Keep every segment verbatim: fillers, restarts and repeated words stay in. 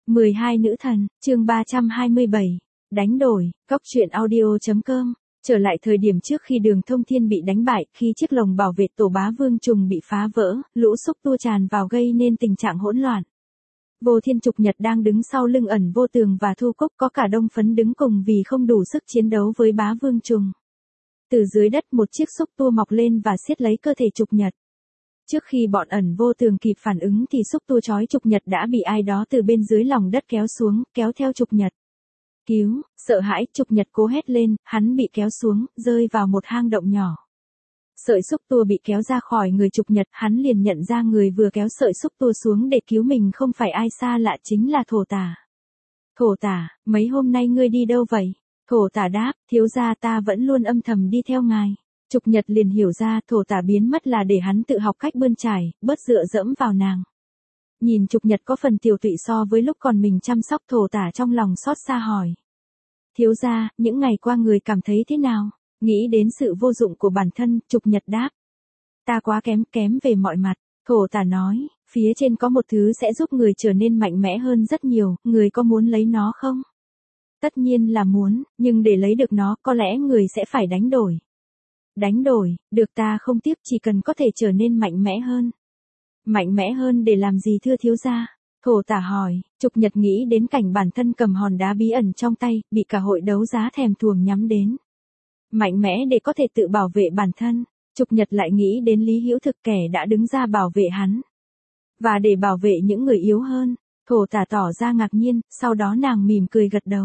mười hai nữ thần, chương ba trăm hai mươi bảy. Đánh đổi, góc truyện audio chấm com. Trở lại thời điểm trước khi Đường Thông Thiên bị đánh bại, khi chiếc lồng bảo vệ tổ Bá Vương Trùng bị phá vỡ, lũ xúc tua tràn vào gây nên tình trạng hỗn loạn. Vô Thiên Trục Nhật đang đứng sau lưng Ẩn Vô Tường và Thu Cúc, có cả Đông Phấn đứng cùng vì không đủ sức chiến đấu với Bá Vương Trùng. Từ dưới đất một chiếc xúc tua mọc lên và siết lấy cơ thể Trục Nhật. Trước khi bọn Ẩn Vô Tường kịp phản ứng thì xúc tua trói Trục Nhật đã bị ai đó từ bên dưới lòng đất kéo xuống, kéo theo Trục Nhật. Cứu, sợ hãi, Trục Nhật cố hét lên, hắn bị kéo xuống, rơi vào một hang động nhỏ. Sợi xúc tua bị kéo ra khỏi người Trục Nhật, hắn liền nhận ra người vừa kéo sợi xúc tua xuống để cứu mình không phải ai xa lạ chính là Thổ Tả. Thổ Tả, mấy hôm nay ngươi đi đâu vậy? Thổ Tả đáp, thiếu gia ta vẫn luôn âm thầm đi theo ngài. Trục Nhật liền hiểu ra Thổ Tả biến mất là để hắn tự học cách bươn chải, bớt dựa dẫm vào nàng. Nhìn Trục Nhật có phần tiều tụy so với lúc còn mình chăm sóc, Thổ Tả trong lòng xót xa hỏi. Thiếu gia, những ngày qua người cảm thấy thế nào? Nghĩ đến sự vô dụng của bản thân, Trục Nhật đáp. Ta quá kém, kém về mọi mặt. Thổ Tả nói, phía trên có một thứ sẽ giúp người trở nên mạnh mẽ hơn rất nhiều, người có muốn lấy nó không? Tất nhiên là muốn, nhưng để lấy được nó, có lẽ người sẽ phải đánh đổi. Đánh đổi, được, ta không tiếc, chỉ cần có thể trở nên mạnh mẽ hơn. Mạnh mẽ hơn để làm gì thưa thiếu gia? Thổ Tả hỏi. Trục Nhật nghĩ đến cảnh bản thân cầm hòn đá bí ẩn trong tay, bị cả hội đấu giá thèm thuồng nhắm đến. Mạnh mẽ để có thể tự bảo vệ bản thân. Trục Nhật lại nghĩ đến Lý Hữu Thực, kẻ đã đứng ra bảo vệ hắn. Và để bảo vệ những người yếu hơn. Thổ Tả tỏ ra ngạc nhiên, sau đó nàng mỉm cười gật đầu.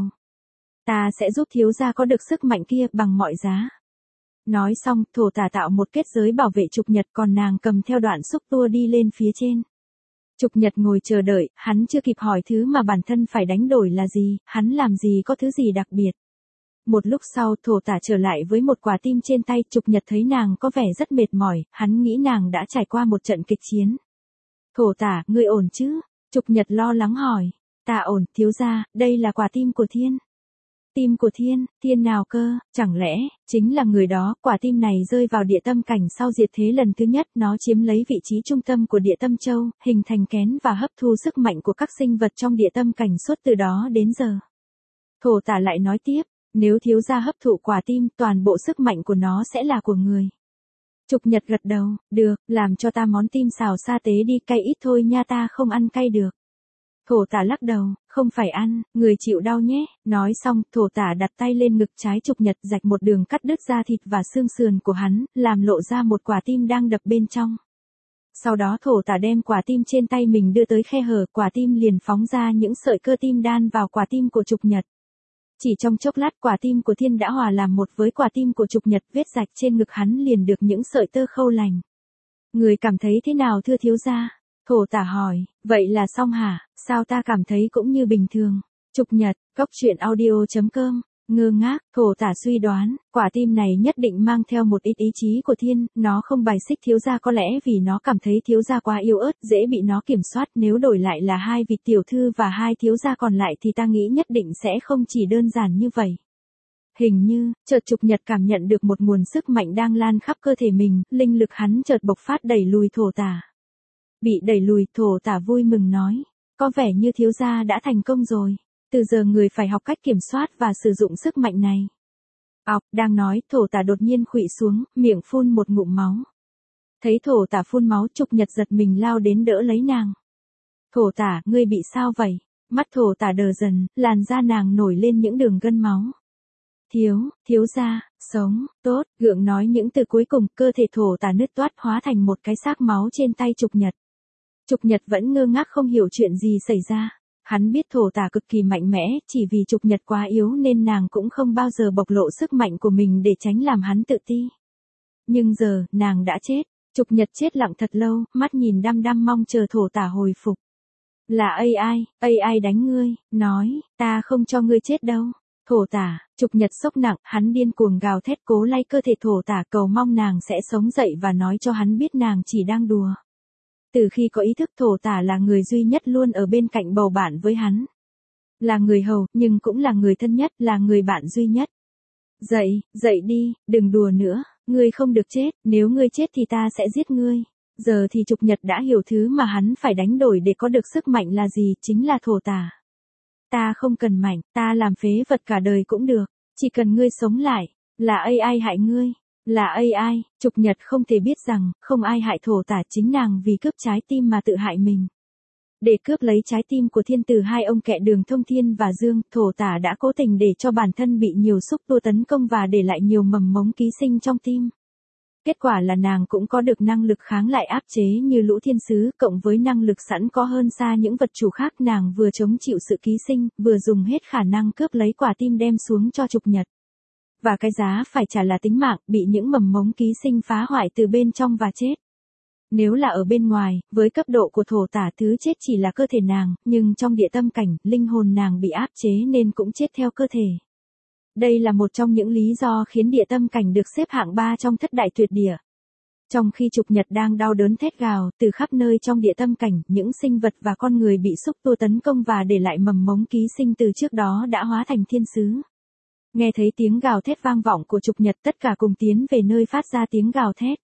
Ta sẽ giúp thiếu gia có được sức mạnh kia bằng mọi giá. Nói xong, Thổ Tả tạo một kết giới bảo vệ Trục Nhật, còn nàng cầm theo đoạn xúc tua đi lên phía trên. Trục Nhật ngồi chờ đợi, hắn chưa kịp hỏi thứ mà bản thân phải đánh đổi là gì, hắn làm gì có thứ gì đặc biệt. Một lúc sau, Thổ Tả trở lại với một quả tim trên tay. Trục Nhật thấy nàng có vẻ rất mệt mỏi, hắn nghĩ nàng đã trải qua một trận kịch chiến. Thổ Tả, ngươi ổn chứ? Trục Nhật lo lắng hỏi. Ta ổn, thiếu gia, đây là quả tim của Thiên. Tim của Thiên, Thiên nào cơ? Chẳng lẽ, chính là người đó? Quả tim này rơi vào địa tâm cảnh sau diệt thế lần thứ nhất, nó chiếm lấy vị trí trung tâm của địa tâm châu, hình thành kén và hấp thu sức mạnh của các sinh vật trong địa tâm cảnh suốt từ đó đến giờ. Thổ Tả lại nói tiếp, nếu thiếu gia hấp thụ quả tim, toàn bộ sức mạnh của nó sẽ là của người. Trục Nhật gật đầu, được, làm cho ta món tim xào sa tế đi, cay ít thôi nha, ta không ăn cay được. Thổ Tả lắc đầu, không phải ăn, người chịu đau nhé. Nói xong, Thổ Tả đặt tay lên ngực trái Trục Nhật, rạch một đường cắt đứt da thịt và xương sườn của hắn, làm lộ ra một quả tim đang đập bên trong. Sau đó Thổ Tả đem quả tim trên tay mình đưa tới khe hở, quả tim liền phóng ra những sợi cơ tim đan vào quả tim của Trục Nhật. Chỉ trong chốc lát, quả tim của Thiên đã hòa làm một với quả tim của Trục Nhật, vết rạch trên ngực hắn liền được những sợi tơ khâu lành. Người cảm thấy thế nào thưa thiếu gia? Thổ Tả hỏi, vậy là xong hả? Sao ta cảm thấy cũng như bình thường? Trục Nhật, góc truyện audio chấm com. Ngơ ngác, Thổ Tả suy đoán, quả tim này nhất định mang theo một ít ý chí của Thiên, nó không bài xích thiếu gia, có lẽ vì nó cảm thấy thiếu gia quá yếu ớt, dễ bị nó kiểm soát. Nếu đổi lại là hai vị tiểu thư và hai thiếu gia còn lại thì ta nghĩ nhất định sẽ không chỉ đơn giản như vậy. Hình như, chợt Trục Nhật cảm nhận được một nguồn sức mạnh đang lan khắp cơ thể mình, linh lực hắn chợt bộc phát đẩy lùi Thổ Tả. Bị đẩy lùi, Thổ Tả vui mừng nói, có vẻ như thiếu gia đã thành công rồi. Từ giờ người phải học cách kiểm soát và sử dụng sức mạnh này. Ọc, đang nói, Thổ Tả đột nhiên khuỵu xuống, miệng phun một ngụm máu. Thấy Thổ Tả phun máu, Trục Nhật giật mình lao đến đỡ lấy nàng. Thổ Tả, ngươi bị sao vậy? Mắt Thổ Tả đờ dần, làn da nàng nổi lên những đường gân máu. Thiếu, thiếu gia, sống, tốt, gượng nói những từ cuối cùng, cơ thể Thổ Tả nứt toát hóa thành một cái xác máu trên tay Trục Nhật. Trục Nhật vẫn ngơ ngác không hiểu chuyện gì xảy ra. Hắn biết Thổ Tả cực kỳ mạnh mẽ, chỉ vì Trục Nhật quá yếu nên nàng cũng không bao giờ bộc lộ sức mạnh của mình để tránh làm hắn tự ti. Nhưng giờ, nàng đã chết. Trục Nhật chết lặng thật lâu, mắt nhìn đăm đăm mong chờ Thổ Tả hồi phục. Là a i, a i đánh ngươi, nói, ta không cho ngươi chết đâu. Thổ Tả, Trục Nhật sốc nặng, hắn điên cuồng gào thét cố lay cơ thể Thổ Tả, cầu mong nàng sẽ sống dậy và nói cho hắn biết nàng chỉ đang đùa. Từ khi có ý thức, Thổ Tả là người duy nhất luôn ở bên cạnh bầu bạn với hắn. Là người hầu, nhưng cũng là người thân nhất, là người bạn duy nhất. Dậy, dậy đi, đừng đùa nữa, ngươi không được chết, nếu ngươi chết thì ta sẽ giết ngươi. Giờ thì Trục Nhật đã hiểu thứ mà hắn phải đánh đổi để có được sức mạnh là gì, chính là Thổ Tả. ta không cần mạnh, ta làm phế vật cả đời cũng được, chỉ cần ngươi sống lại, là a i hại ngươi, là a i, Trục Nhật không thể biết rằng, không ai hại thổ tả, chính nàng vì cướp trái tim mà tự hại mình. Để cướp lấy trái tim của thiên tử hai ông kẹ Đường Thông Thiên và Dương, thổ tả đã cố tình để cho bản thân bị nhiều xúc tua tấn công và để lại nhiều mầm mống ký sinh trong tim. Kết quả là nàng cũng có được năng lực kháng lại áp chế như lũ thiên sứ, cộng với năng lực sẵn có hơn xa những vật chủ khác, nàng vừa chống chịu sự ký sinh, vừa dùng hết khả năng cướp lấy quả tim đem xuống cho Trục Nhật. Và cái giá phải trả là tính mạng, bị những mầm mống ký sinh phá hoại từ bên trong và chết. Nếu là ở bên ngoài, với cấp độ của thổ tả, thứ chết chỉ là cơ thể nàng, nhưng trong địa tâm cảnh, linh hồn nàng bị áp chế nên cũng chết theo cơ thể. Đây là một trong những lý do khiến địa tâm cảnh được xếp hạng ba trong thất đại tuyệt địa. Trong khi Trục Nhật đang đau đớn thét gào, từ khắp nơi trong địa tâm cảnh, những sinh vật và con người bị xúc tua tấn công và để lại mầm mống ký sinh từ trước đó đã hóa thành thiên sứ. Nghe thấy tiếng gào thét vang vọng của Trục Nhật, tất cả cùng tiến về nơi phát ra tiếng gào thét.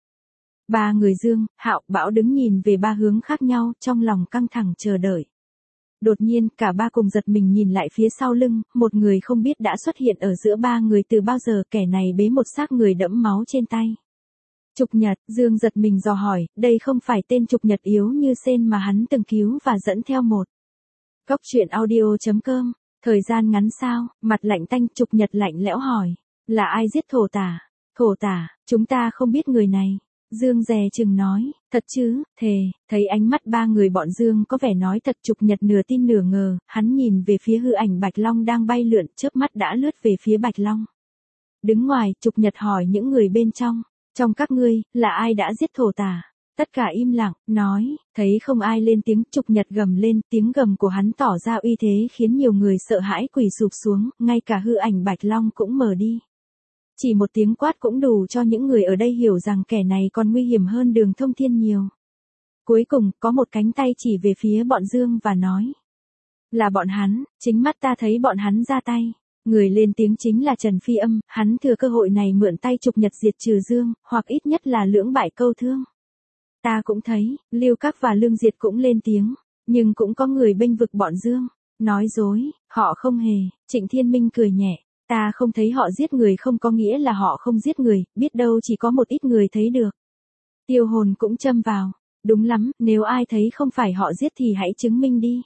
Ba người Dương, Hạo, Bảo đứng nhìn về ba hướng khác nhau, trong lòng căng thẳng chờ đợi. Đột nhiên, cả ba cùng giật mình nhìn lại phía sau lưng, một người không biết đã xuất hiện ở giữa ba người từ bao giờ, kẻ này bế một xác người đẫm máu trên tay. Trục Nhật, Dương giật mình dò hỏi, đây không phải tên Trục Nhật yếu như sên mà hắn từng cứu và dẫn theo một. Cốc truyện audio chấm com, thời gian ngắn sao, mặt lạnh tanh, Trục Nhật lạnh lẽo hỏi, là ai giết thổ tả? Thổ tả, chúng ta không biết người này. Dương dè chừng nói, thật chứ, thề, thấy ánh mắt ba người bọn Dương có vẻ nói thật, Trục Nhật nửa tin nửa ngờ, hắn nhìn về phía hư ảnh Bạch Long đang bay lượn, chớp mắt đã lướt về phía Bạch Long. Đứng ngoài, Trục Nhật hỏi những người bên trong, trong các ngươi, là ai đã giết thổ tả? Tất cả im lặng, nói, thấy không ai lên tiếng, Trục Nhật gầm lên, tiếng gầm của hắn tỏ ra uy thế khiến nhiều người sợ hãi quỳ sụp xuống, ngay cả hư ảnh Bạch Long cũng mờ đi. Chỉ một tiếng quát cũng đủ cho những người ở đây hiểu rằng kẻ này còn nguy hiểm hơn Đường Thông Thiên nhiều. Cuối cùng, có một cánh tay chỉ về phía bọn Dương và nói. Là bọn hắn, chính mắt ta thấy bọn hắn ra tay. Người lên tiếng chính là Trần Phi Âm, hắn thừa cơ hội này mượn tay Trục Nhật diệt trừ Dương, hoặc ít nhất là lưỡng bại câu thương. Ta cũng thấy, Lưu Các và Lương Diệt cũng lên tiếng, nhưng cũng có người bênh vực bọn Dương. Nói dối, họ không hề, Trịnh Thiên Minh cười nhẹ. Ta không thấy họ giết người không có nghĩa là họ không giết người, biết đâu chỉ có một ít người thấy được. Tiêu Hồn cũng châm vào. Đúng lắm, nếu ai thấy không phải họ giết thì hãy chứng minh đi.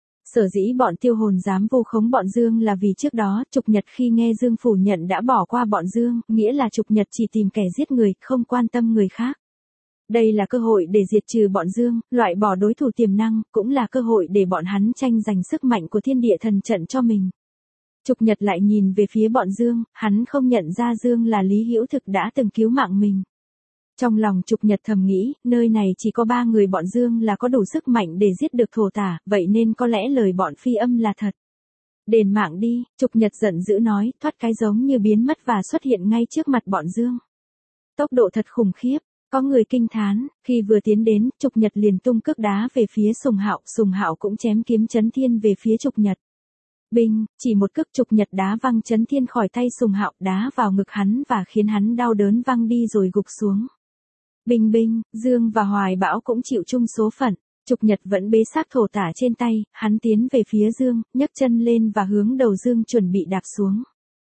Sở dĩ bọn Tiêu Hồn dám vu khống bọn Dương là vì trước đó, Trục Nhật khi nghe Dương phủ nhận đã bỏ qua bọn Dương, nghĩa là Trục Nhật chỉ tìm kẻ giết người, không quan tâm người khác. Đây là cơ hội để diệt trừ bọn Dương, loại bỏ đối thủ tiềm năng, cũng là cơ hội để bọn hắn tranh giành sức mạnh của thiên địa thần trận cho mình. Trục Nhật lại nhìn về phía bọn Dương, hắn không nhận ra Dương là Lý Hữu Thực đã từng cứu mạng mình. Trong lòng Trục Nhật thầm nghĩ, nơi này chỉ có ba người bọn Dương là có đủ sức mạnh để giết được thổ tả, vậy nên có lẽ lời bọn Phi Âm là thật. Đền mạng đi, Trục Nhật giận dữ nói, thoát cái giống như biến mất và xuất hiện ngay trước mặt bọn Dương. Tốc độ thật khủng khiếp, có người kinh thán, khi vừa tiến đến, Trục Nhật liền tung cước đá về phía Sùng Hạo, Sùng Hạo cũng chém kiếm Chấn Thiên về phía Trục Nhật. Binh, chỉ một cước Trục Nhật đá văng Chấn Thiên khỏi tay Sùng Hạo, đá vào ngực hắn và khiến hắn đau đớn văng đi rồi gục xuống. Bình Bình, Dương và Hoài Bão cũng chịu chung số phận. Trục Nhật vẫn bế xác thổ tả trên tay, hắn tiến về phía Dương, nhấc chân lên và hướng đầu Dương chuẩn bị đạp xuống.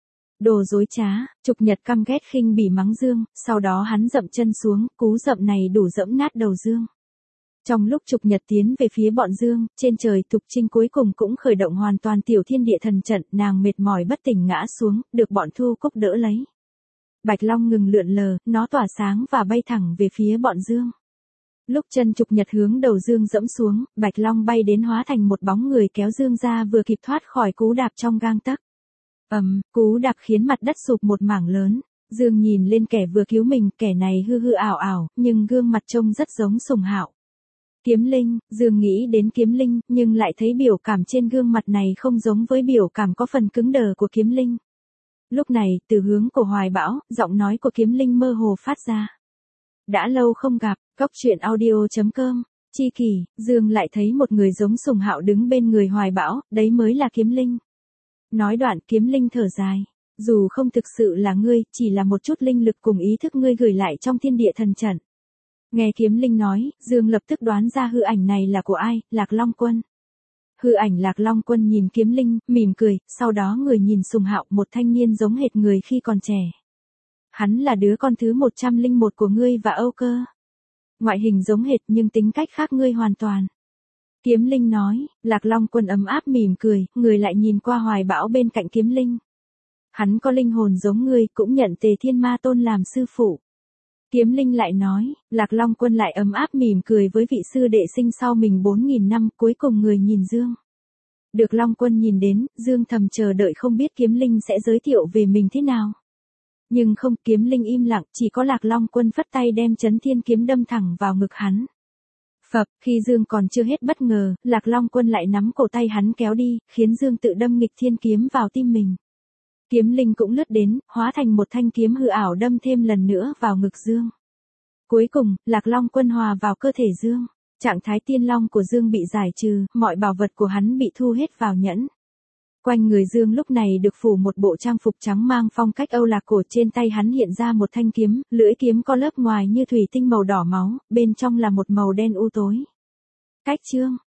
Đồ dối trá, Trục Nhật căm ghét khinh bỉ mắng Dương, sau đó hắn dậm chân xuống, cú dậm này đủ dẫm nát đầu Dương. Trong lúc Trục Nhật tiến về phía bọn Dương, trên trời Thục Trinh cuối cùng cũng khởi động hoàn toàn tiểu thiên địa thần trận, nàng mệt mỏi bất tỉnh ngã xuống, được bọn Thu Cúc đỡ lấy. Bạch Long ngừng lượn lờ, nó tỏa sáng và bay thẳng về phía bọn Dương. Lúc chân Trục Nhật hướng đầu Dương dẫm xuống, Bạch Long bay đến hóa thành một bóng người kéo Dương ra vừa kịp thoát khỏi cú đạp trong gang tấc. Ầm, um, cú đạp khiến mặt đất sụp một mảng lớn. Dương nhìn lên kẻ vừa cứu mình, kẻ này hư hư ảo ảo, nhưng gương mặt trông rất giống Sùng Hạo. Kiếm Linh, Dương nghĩ đến Kiếm Linh, nhưng lại thấy biểu cảm trên gương mặt này không giống với biểu cảm có phần cứng đờ của Kiếm Linh. Lúc này, từ hướng của Hoài Bão, giọng nói của Kiếm Linh mơ hồ phát ra. Đã lâu không gặp, cốc truyện audio chấm com, chi kỷ, Dương lại thấy một người giống Sùng Hạo đứng bên người Hoài Bão, đấy mới là Kiếm Linh. Nói đoạn Kiếm Linh thở dài. Dù không thực sự là ngươi, chỉ là một chút linh lực cùng ý thức ngươi gửi lại trong thiên địa thần trận. Nghe Kiếm Linh nói, Dương lập tức đoán ra hư ảnh này là của ai, Lạc Long Quân. Hư ảnh Lạc Long Quân nhìn Kiếm Linh, mỉm cười, sau đó người nhìn Sùng Hạo, một thanh niên giống hệt người khi còn trẻ. Hắn là đứa con thứ một trăm lẻ một của ngươi và Âu Cơ. Ngoại hình giống hệt nhưng tính cách khác ngươi hoàn toàn. Kiếm Linh nói, Lạc Long Quân ấm áp mỉm cười, người lại nhìn qua Hoài Bão bên cạnh Kiếm Linh. Hắn có linh hồn giống ngươi, cũng nhận Tề Thiên Ma Tôn làm sư phụ. Kiếm Linh lại nói, Lạc Long Quân lại ấm áp mỉm cười với vị sư đệ sinh sau mình bốn nghìn năm, cuối cùng người nhìn Dương. Được Long Quân nhìn đến, Dương thầm chờ đợi không biết Kiếm Linh sẽ giới thiệu về mình thế nào. Nhưng không, Kiếm Linh im lặng, chỉ có Lạc Long Quân phất tay đem Chấn Thiên kiếm đâm thẳng vào ngực hắn. Phập, khi Dương còn chưa hết bất ngờ, Lạc Long Quân lại nắm cổ tay hắn kéo đi, khiến Dương tự đâm nghịch thiên kiếm vào tim mình. Kiếm Linh cũng lướt đến, hóa thành một thanh kiếm hư ảo đâm thêm lần nữa vào ngực Dương. Cuối cùng, Lạc Long Quân hòa vào cơ thể Dương. Trạng thái tiên long của Dương bị giải trừ, mọi bảo vật của hắn bị thu hết vào nhẫn. Quanh người Dương lúc này được phủ một bộ trang phục trắng mang phong cách Âu Lạc cổ, trên tay hắn hiện ra một thanh kiếm, lưỡi kiếm có lớp ngoài như thủy tinh màu đỏ máu, bên trong là một màu đen u tối. Cách chương